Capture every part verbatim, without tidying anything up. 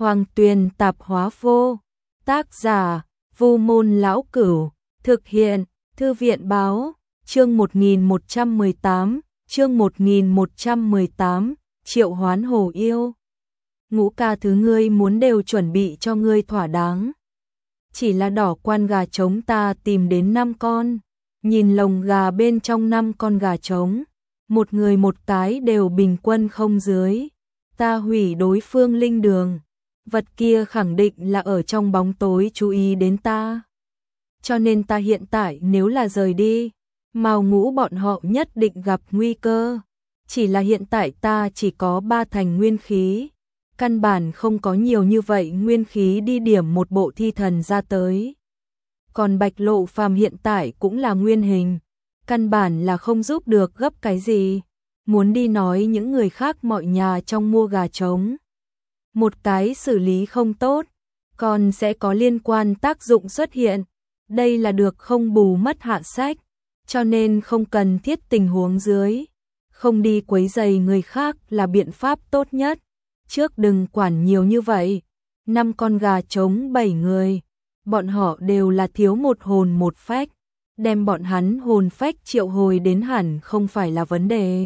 Hoàng Tuyền Tạp Hóa Vô. Tác giả: Vu Môn Lão Cửu. Thực hiện: Thư viện Báo. Chương một nghìn một trăm mười tám, chương một nghìn một trăm mười tám, Triệu Hoán Hồ Yêu. Ngũ ca thứ ngươi muốn đều chuẩn bị cho ngươi thỏa đáng. Chỉ là đỏ quan gà trống ta tìm đến năm con, nhìn lồng gà bên trong năm con gà trống, một người một cái đều bình quân không dưới. Ta hủy đối phương linh đường, vật kia khẳng định là ở trong bóng tối chú ý đến ta. Cho nên ta hiện tại nếu là rời đi, Mao Ngũ bọn họ nhất định gặp nguy cơ. Chỉ là hiện tại ta chỉ có ba thành nguyên khí, căn bản không có nhiều như vậy nguyên khí đi điểm một bộ thi thần ra tới. Còn Bạch Lộ Phàm hiện tại cũng là nguyên hình, căn bản là không giúp được gấp cái gì. Muốn đi nói những người khác mọi nhà trong mua gà trống, một cái xử lý không tốt, còn sẽ có liên quan tác dụng xuất hiện. Đây là được không bù mất hạ sách, cho nên không cần thiết tình huống dưới, không đi quấy rầy người khác là biện pháp tốt nhất. Trước đừng quản nhiều như vậy, năm con gà trống bảy người, bọn họ đều là thiếu một hồn một phách, đem bọn hắn hồn phách triệu hồi đến hẳn không phải là vấn đề.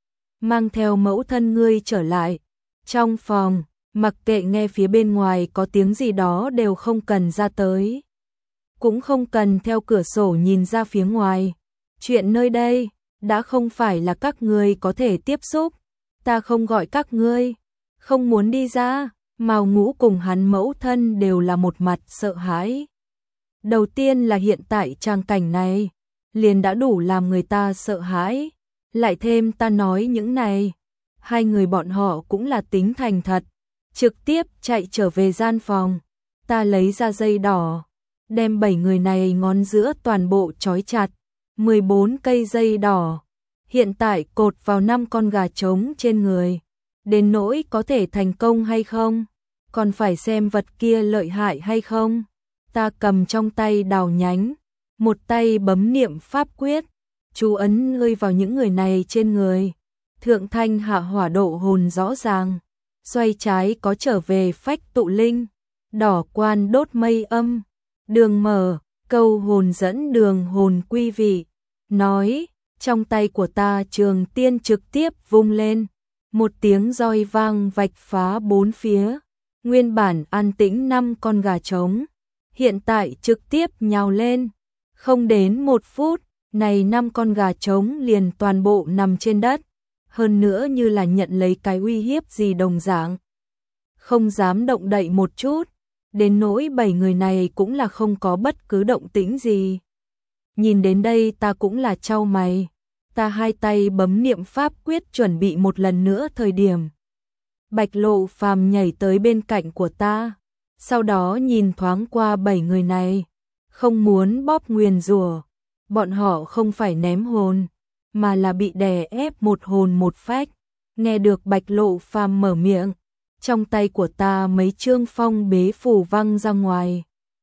Mang theo mẫu thân ngươi trở lại. Trong phòng, mặc kệ nghe phía bên ngoài có tiếng gì đó đều không cần ra tới, cũng không cần theo cửa sổ nhìn ra phía ngoài. Chuyện nơi đây đã không phải là các ngươi có thể tiếp xúc, ta không gọi các ngươi, không muốn đi ra. Mao Ngũ cùng hắn mẫu thân đều là một mặt sợ hãi. Đầu tiên là hiện tại trang cảnh này liền đã đủ làm người ta sợ hãi, lại thêm ta nói những này, hai người bọn họ cũng là tính thành thật, trực tiếp chạy trở về gian phòng. Ta lấy ra dây đỏ, đem bảy người này ngón giữa toàn bộ trói chặt, mười bốn cây dây đỏ, hiện tại cột vào năm con gà trống trên người. Đến nỗi có thể thành công hay không, còn phải xem vật kia lợi hại hay không. Ta cầm trong tay đào nhánh, một tay bấm niệm pháp quyết, chú ấn hơi vào những người này trên người. Thượng thanh hạ hỏa độ hồn rõ ràng, xoay trái có trở về phách tụ linh, đỏ quan đốt mây âm, đường mở, câu hồn dẫn đường hồn quy vị. Nói, trong tay của ta trường tiên trực tiếp vung lên, một tiếng roi vang vạch phá bốn phía. Nguyên bản an tĩnh năm con gà trống, hiện tại trực tiếp nhào lên. Không đến một phút, này năm con gà trống liền toàn bộ nằm trên đất, hơn nữa như là nhận lấy cái uy hiếp gì đồng dạng, không dám động đậy một chút. Đến nỗi bảy người này cũng là không có bất cứ động tĩnh gì. Nhìn đến đây ta cũng là chau mày, ta hai tay bấm niệm pháp quyết chuẩn bị một lần nữa thời điểm. Bạch Lộ Phàm nhảy tới bên cạnh của ta, sau đó nhìn thoáng qua bảy người này, không muốn bóp nguyền rủa. Bọn họ không phải ném hồn, mà là bị đè ép một hồn một phách. Nghe được Bạch Lộ Phàm mở miệng, trong tay của ta mấy chương phong bế phù văng ra ngoài.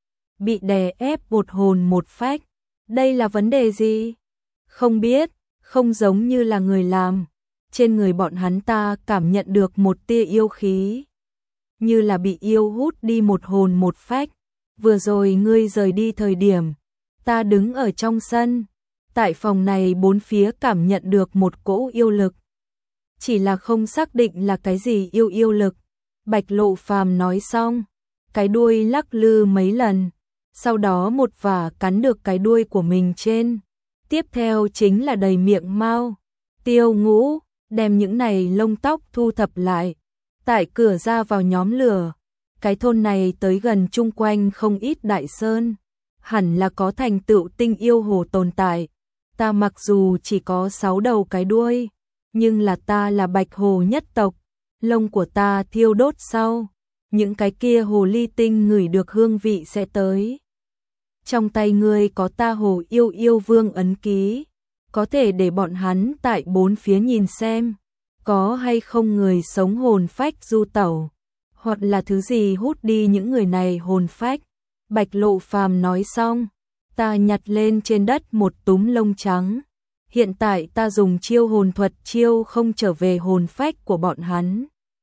Bị đè ép một hồn một phách, đây là vấn đề gì? Không biết, không giống như là người làm. Trên người bọn hắn ta cảm nhận được một tia yêu khí, như là bị yêu hút đi một hồn một phách. Vừa rồi ngươi rời đi thời điểm, ta đứng ở trong sân, tại phòng này bốn phía cảm nhận được một cỗ yêu lực, chỉ là không xác định là cái gì yêu yêu lực. Bạch Lộ Phàm nói xong, cái đuôi lắc lư mấy lần, sau đó một vả cắn được cái đuôi của mình trên. Tiếp theo chính là đầy miệng Mao Tiêu Ngũ, đem những này lông tóc thu thập lại, tại cửa ra vào nhóm lửa. Cái thôn này tới gần chung quanh không ít đại sơn, hẳn là có thành tựu tinh yêu hồ tồn tại. Ta mặc dù chỉ có sáu đầu cái đuôi, nhưng là ta là bạch hồ nhất tộc, lông của ta thiêu đốt sau, những cái kia hồ ly tinh ngửi được hương vị sẽ tới. Trong tay ngươi có ta hồ yêu yêu vương ấn ký, có thể để bọn hắn tại bốn phía nhìn xem, có hay không người sống hồn phách du tẩu, hoặc là thứ gì hút đi những người này hồn phách. Bạch Lộ Phàm nói xong, ta nhặt lên trên đất một túm lông trắng. Hiện tại ta dùng chiêu hồn thuật chiêu không trở về hồn phách của bọn hắn.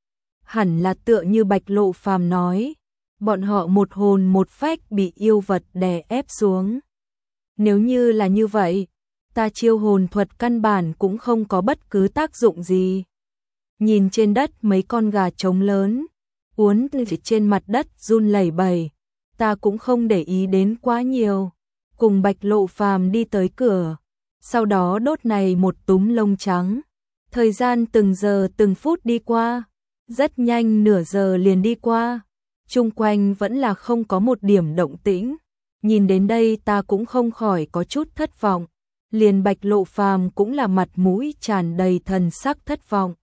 hẳn là tựa như Bạch Lộ Phàm nói, bọn họ một hồn một phách bị yêu vật đè ép xuống. Nếu như là như vậy, ta chiêu hồn thuật căn bản cũng không có bất cứ tác dụng gì. Nhìn trên đất mấy con gà trống lớn, uốn trên mặt đất run lẩy bẩy, ta cũng không để ý đến quá nhiều, cùng Bạch Lộ Phàm đi tới cửa, sau đó đốt này một túm lông trắng. Thời gian từng giờ từng phút đi qua, rất nhanh nửa giờ liền đi qua, chung quanh vẫn là không có một điểm động tĩnh. Nhìn đến đây ta cũng không khỏi có chút thất vọng, liền Bạch Lộ Phàm cũng là mặt mũi tràn đầy thần sắc thất vọng.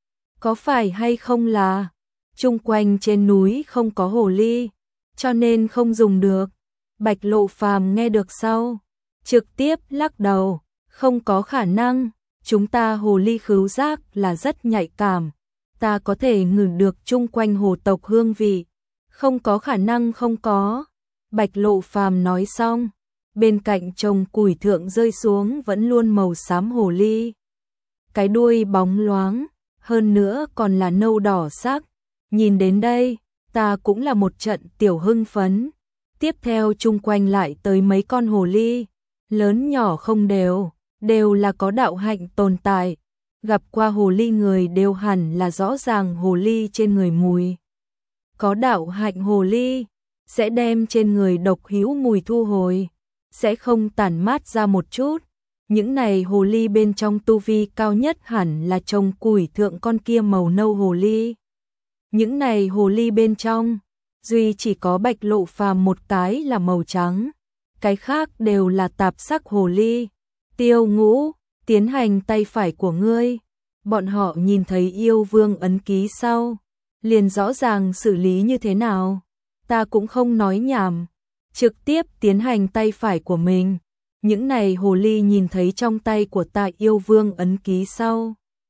Có phải hay không là chung quanh trên núi không có hồ ly, cho nên không dùng được? Bạch Lộ Phàm nghe được sau, trực tiếp lắc đầu, không có khả năng, chúng ta hồ ly khứu giác là rất nhạy cảm, ta có thể ngửi được chung quanh hồ tộc hương vị, không có khả năng không có. Bạch Lộ Phàm nói xong, bên cạnh chồng củi thượng rơi xuống vẫn luôn màu xám hồ ly. Cái đuôi bóng loáng, hơn nữa còn là nâu đỏ sắc. Nhìn đến đây, ta cũng là một trận tiểu hưng phấn. Tiếp theo chung quanh lại tới mấy con hồ ly, lớn nhỏ không đều, đều là có đạo hạnh tồn tại. Gặp qua hồ ly người đều hẳn là rõ ràng hồ ly trên người mùi. Có đạo hạnh hồ ly sẽ đem trên người độc hữu mùi thu hồi, sẽ không tản mát ra một chút. Những này hồ ly bên trong tu vi cao nhất hẳn là trông củi thượng con kia màu nâu hồ ly. Những này hồ ly bên trong, duy chỉ có Bạch Lộ Phàm một cái là màu trắng, cái khác đều là tạp sắc hồ ly. Tiêu Ngũ, tiến hành tay phải của ngươi. Bọn họ nhìn thấy yêu vương ấn ký sau, liền rõ ràng xử lý như thế nào. Ta cũng không nói nhảm, trực tiếp tiến hành tay phải của mình. Những này hồ ly nhìn thấy trong tay của ta yêu vương ấn ký sau,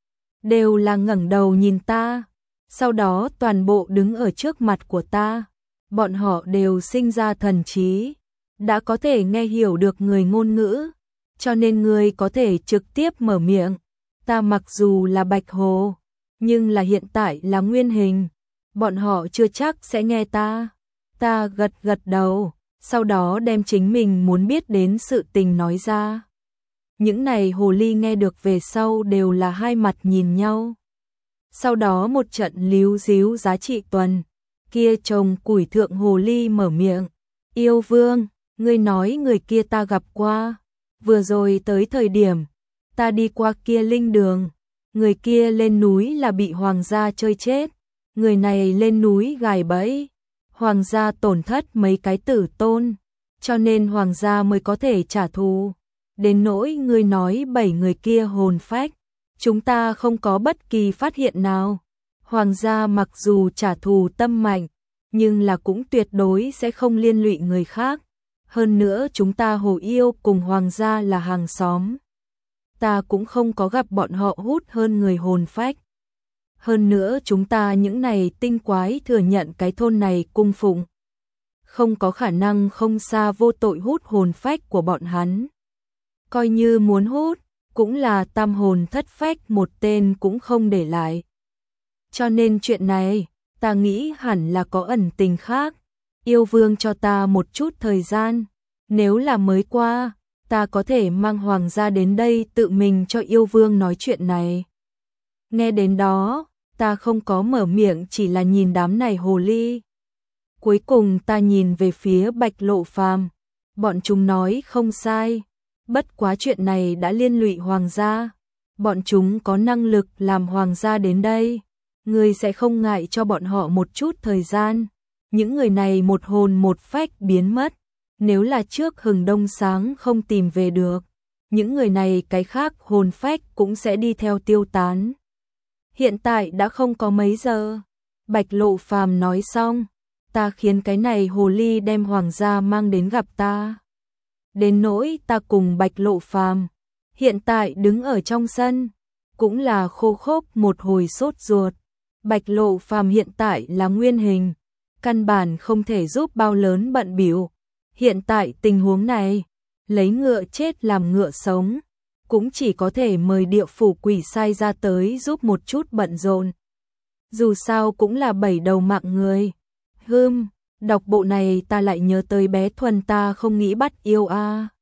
đều là ngẩng đầu nhìn ta, sau đó toàn bộ đứng ở trước mặt của ta. Bọn họ đều sinh ra thần trí, đã có thể nghe hiểu được người ngôn ngữ, cho nên người có thể trực tiếp mở miệng. Ta mặc dù là bạch hồ, nhưng là hiện tại là nguyên hình, bọn họ chưa chắc sẽ nghe ta. Ta gật gật đầu, sau đó đem chính mình muốn biết đến sự tình nói ra. Những này hồ ly nghe được về sau đều là hai mặt nhìn nhau. Sau đó một trận líu díu giá trị tuần, kia chồng củi thượng hồ ly mở miệng. Yêu vương, ngươi nói người kia ta gặp qua, vừa rồi tới thời điểm ta đi qua kia linh đường, người kia lên núi là bị hoàng gia chơi chết, người này lên núi gài bẫy, hoàng gia tổn thất mấy cái tử tôn, cho nên hoàng gia mới có thể trả thù. Đến nỗi ngươi nói bảy người kia hồn phách, chúng ta không có bất kỳ phát hiện nào. Hoàng gia mặc dù trả thù tâm mạnh, nhưng là cũng tuyệt đối sẽ không liên lụy người khác. Hơn nữa chúng ta hồ yêu cùng hoàng gia là hàng xóm. Ta cũng không có gặp bọn họ hút hơn người hồn phách. Hơn nữa chúng ta những này tinh quái thừa nhận cái thôn này cung phụng, không có khả năng không xa vô tội hút hồn phách của bọn hắn. Coi như muốn hút, cũng là tam hồn thất phách một tên cũng không để lại. Cho nên chuyện này, ta nghĩ hẳn là có ẩn tình khác. Yêu vương cho ta một chút thời gian, nếu là mới qua, ta có thể mang hoàng gia đến đây tự mình cho yêu vương nói chuyện này. Nghe đến đó, ta không có mở miệng, chỉ là nhìn đám này hồ ly. Cuối cùng ta nhìn về phía Bạch Lộ Phàm, bọn chúng nói không sai, bất quá chuyện này đã liên lụy hoàng gia, bọn chúng có năng lực làm hoàng gia đến đây, ngươi sẽ không ngại cho bọn họ một chút thời gian. Những người này một hồn một phách biến mất, nếu là trước hừng đông sáng không tìm về được, những người này cái khác hồn phách cũng sẽ đi theo tiêu tán. Hiện tại đã không có mấy giờ. Bạch Lộ Phàm nói xong, ta khiến cái này hồ ly đem hoàng gia mang đến gặp ta. Đến nỗi ta cùng Bạch Lộ Phàm hiện tại đứng ở trong sân, cũng là khô khốc một hồi sốt ruột. Bạch Lộ Phàm hiện tại là nguyên hình, căn bản không thể giúp bao lớn bận bịu. Hiện tại tình huống này, lấy ngựa chết làm ngựa sống, cũng chỉ có thể mời địa phủ quỷ sai ra tới giúp một chút bận rộn. dù sao cũng là bảy đầu mạng người. Hừm, đọc bộ này ta lại nhớ tới bé Thuần ta không nghĩ bắt yêu a. À.